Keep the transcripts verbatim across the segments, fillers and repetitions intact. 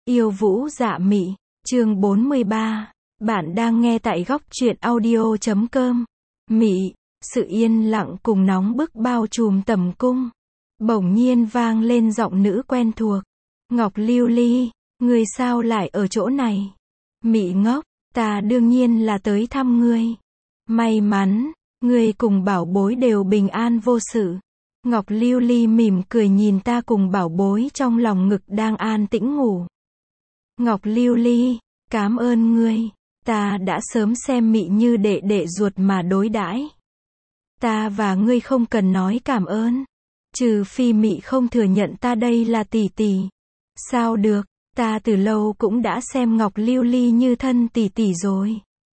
Yêu Vũ Dạ Mị, chương bốn mươi ba. Bạn đang nghe tại góc truyện audio chấm com. Mị, sự yên lặng cùng nóng bức bao trùm tầm cung. Bỗng nhiên vang lên giọng nữ quen thuộc. Ngọc Lưu Ly, ngươi sao lại ở chỗ này? Mị ngốc, ta đương nhiên là tới thăm ngươi. May mắn, ngươi cùng bảo bối đều bình an vô sự. Ngọc Lưu Ly mỉm cười nhìn ta cùng bảo bối trong lòng ngực đang an tĩnh ngủ. Ngọc Lưu Ly, cảm ơn ngươi, ta đã sớm xem Mị như đệ đệ ruột mà đối đãi. Ta và ngươi không cần nói cảm ơn, trừ phi Mị không thừa nhận ta đây là tỷ tỷ. Sao được, ta từ lâu cũng đã xem Ngọc Lưu Ly như thân tỷ tỷ rồi.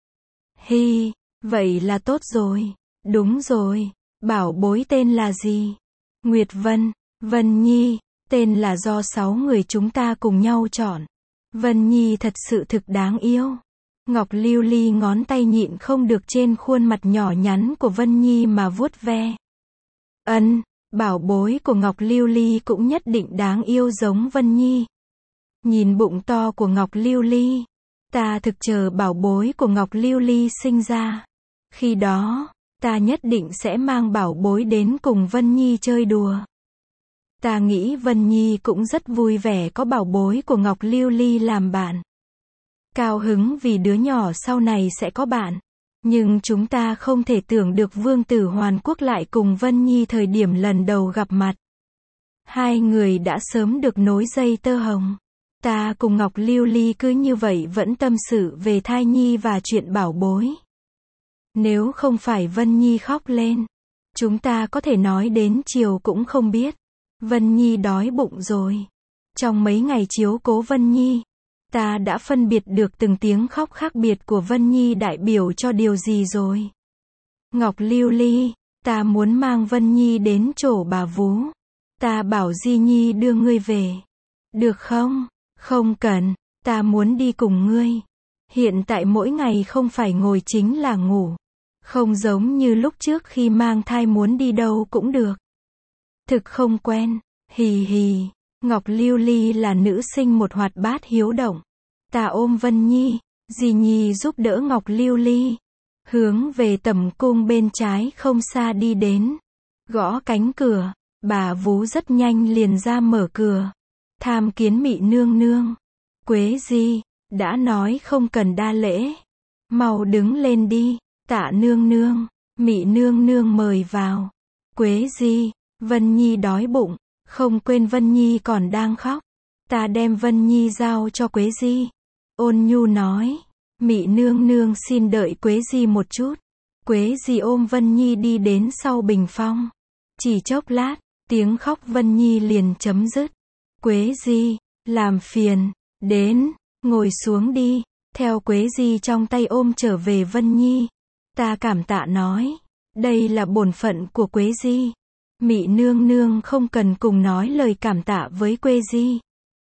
Hi, vậy là tốt rồi, đúng rồi, bảo bối tên là gì? Nguyệt Vân, Vân Nhi, tên là do sáu người chúng ta cùng nhau chọn. Vân Nhi thật sự thực đáng yêu. Ngọc Lưu Ly ngón tay nhịn không được trên khuôn mặt nhỏ nhắn của Vân Nhi mà vuốt ve. Ân, bảo bối của Ngọc Lưu Ly cũng nhất định đáng yêu giống Vân Nhi. Nhìn bụng to của Ngọc Lưu Ly, ta thực chờ bảo bối của Ngọc Lưu Ly sinh ra. Khi đó, ta nhất định sẽ mang bảo bối đến cùng Vân Nhi chơi đùa. Ta nghĩ Vân Nhi cũng rất vui vẻ có bảo bối của Ngọc Lưu Ly làm bạn. Cao hứng vì đứa nhỏ sau này sẽ có bạn. Nhưng chúng ta không thể tưởng được Vương tử Hoàn Quốc lại cùng Vân Nhi thời điểm lần đầu gặp mặt. Hai người đã sớm được nối dây tơ hồng. Ta cùng Ngọc Lưu Ly cứ như vậy vẫn tâm sự về thai nhi và chuyện bảo bối. Nếu không phải Vân Nhi khóc lên, chúng ta có thể nói đến chiều cũng không biết. Vân Nhi đói bụng rồi. Trong mấy ngày chiếu cố Vân Nhi, ta đã phân biệt được từng tiếng khóc khác biệt của Vân Nhi đại biểu cho điều gì rồi. Ngọc Lưu Ly, ta muốn mang Vân Nhi đến chỗ bà vú. Ta bảo Di Nhi đưa ngươi về. Được không? Không cần, ta muốn đi cùng ngươi. Hiện tại mỗi ngày không phải ngồi chính là ngủ. Không giống như lúc trước khi mang thai muốn đi đâu cũng được. Thực không quen, hì hì. Ngọc Lưu Ly là nữ sinh một hoạt bát hiếu động. Ta ôm Vân Nhi, Di Nhi giúp đỡ Ngọc Lưu Ly. Hướng về tầm cung bên trái không xa đi đến. Gõ cánh cửa, bà vú rất nhanh liền ra mở cửa. Tham kiến Mị nương nương. Quế Di, đã nói không cần đa lễ. Mau đứng lên đi, Tạ nương nương. Mị nương nương mời vào. Quế Di, Vân Nhi đói bụng, không quên Vân Nhi còn đang khóc. Ta đem Vân Nhi giao cho Quế Di. Ôn nhu nói, Mị nương nương xin đợi Quế Di một chút. Quế Di ôm Vân Nhi đi đến sau bình phong. Chỉ chốc lát, tiếng khóc Vân Nhi liền chấm dứt. Quế Di, làm phiền, đến, ngồi xuống đi. Theo Quế Di trong tay ôm trở về Vân Nhi. Ta cảm tạ nói, đây là bổn phận của Quế Di. Mị nương nương không cần cùng nói lời cảm tạ với Quế Di.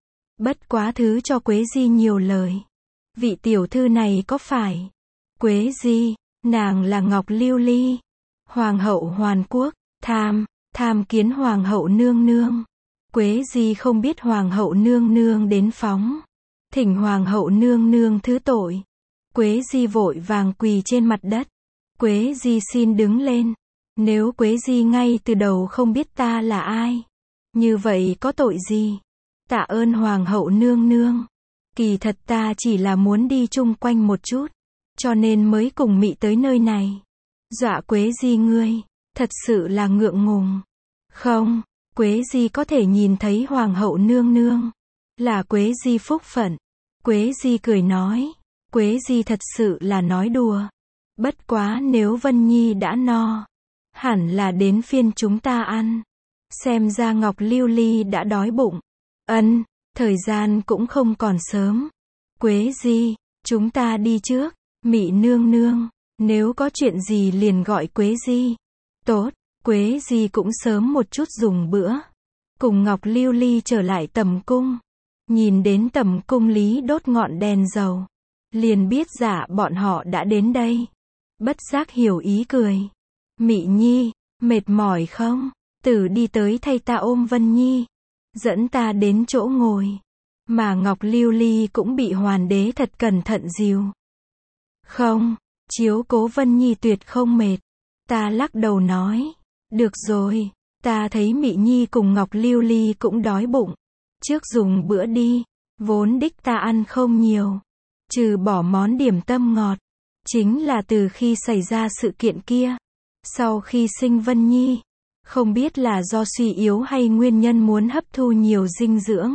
Bất quá thứ cho Quế Di nhiều lời. Vị tiểu thư này có phải? Quế Di, nàng là Ngọc Lưu Ly. Hoàng hậu Hoàn Quốc, tham, tham kiến Hoàng hậu nương nương. Quế Di không biết Hoàng hậu nương nương đến phóng. Thỉnh Hoàng hậu nương nương thứ tội. Quế Di vội vàng quỳ trên mặt đất. Quế Di xin đứng lên. Nếu Quế Di ngay từ đầu không biết ta là ai, như vậy có tội gì? Tạ ơn Hoàng hậu nương nương. Kỳ thật ta chỉ là muốn đi chung quanh một chút, cho nên mới cùng Mị tới nơi này. Dọa Quế Di ngươi, thật sự là ngượng ngùng. Không, Quế Di có thể nhìn thấy Hoàng hậu nương nương, là Quế Di phúc phận. Quế Di cười nói, Quế Di thật sự là nói đùa. Bất quá nếu Vân Nhi đã no, hẳn là đến phiên chúng ta ăn. Xem ra Ngọc Lưu Ly đã đói bụng. Ân, thời gian cũng không còn sớm. Quế Di, chúng ta đi trước. Mị nương nương, nếu có chuyện gì liền gọi Quế Di. Tốt, Quế Di cũng sớm một chút dùng bữa. Cùng Ngọc Lưu Ly trở lại tầm cung. Nhìn đến tầm cung lý đốt ngọn đèn dầu, liền biết dạ bọn họ đã đến đây. Bất giác hiểu ý cười. Mị Nhi, mệt mỏi không? Tử đi tới thay ta ôm Vân Nhi. Dẫn ta đến chỗ ngồi. Mà Ngọc Lưu Ly cũng bị Hoàn đế thật cẩn thận dìu. Không, chiếu cố Vân Nhi tuyệt không mệt. Ta lắc đầu nói, được rồi, ta thấy Mị Nhi cùng Ngọc Lưu Ly cũng đói bụng. Trước dùng bữa đi, vốn đích ta ăn không nhiều. Trừ bỏ món điểm tâm ngọt. Chính là từ khi xảy ra sự kiện kia. Sau khi sinh Vân Nhi. Không biết là do suy yếu hay nguyên nhân muốn hấp thu nhiều dinh dưỡng.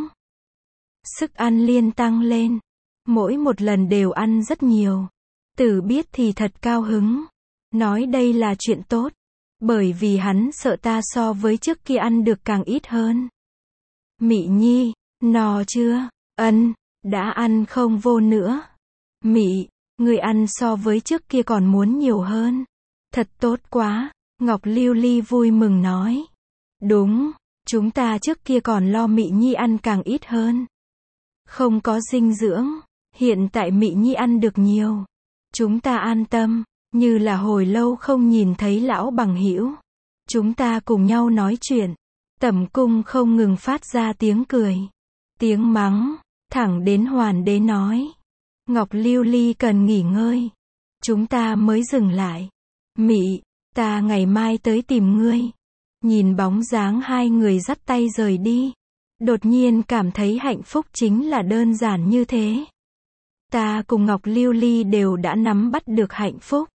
Sức ăn liên tăng lên. Mỗi một lần đều ăn rất nhiều. Tử biết thì thật cao hứng. Nói đây là chuyện tốt. Bởi vì hắn sợ ta so với trước kia ăn được càng ít hơn. Mị Nhi, no chưa? Ân, đã ăn không vô nữa. Mị, người ăn so với trước kia còn muốn nhiều hơn. Thật tốt quá. Ngọc Lưu Ly vui mừng nói. Đúng, chúng ta trước kia còn lo Mị Nhi ăn càng ít hơn. Không có dinh dưỡng. Hiện tại Mị Nhi ăn được nhiều. Chúng ta an tâm. Như là hồi lâu không nhìn thấy lão bằng hữu. Chúng ta cùng nhau nói chuyện. Tẩm cung không ngừng phát ra tiếng cười. Tiếng mắng. Thẳng đến Hoàn đế nói. Ngọc Lưu Ly cần nghỉ ngơi. Chúng ta mới dừng lại. Mị, ta ngày mai tới tìm ngươi. Nhìn bóng dáng hai người dắt tay rời đi. Đột nhiên cảm thấy hạnh phúc chính là đơn giản như thế. Ta cùng Ngọc Lưu Ly đều đã nắm bắt được hạnh phúc.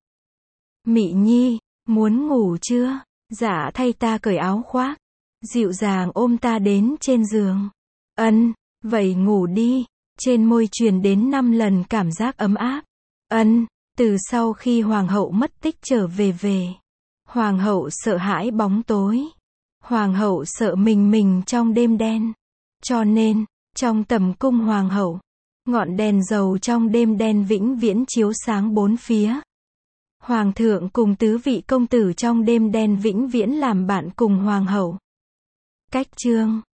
Mị Nhi, muốn ngủ chưa? Dạ thay ta cởi áo khoác. Dịu dàng ôm ta đến trên giường. Ân, vậy ngủ đi. Trên môi truyền đến năm lần cảm giác ấm áp. Ân, từ sau khi Hoàng hậu mất tích trở về về. Hoàng hậu sợ hãi bóng tối. Hoàng hậu sợ mình mình trong đêm đen. Cho nên, trong tầm cung Hoàng hậu, ngọn đèn dầu trong đêm đen vĩnh viễn chiếu sáng bốn phía. Hoàng thượng cùng tứ vị công tử trong đêm đen vĩnh viễn làm bạn cùng Hoàng hậu. Cách chương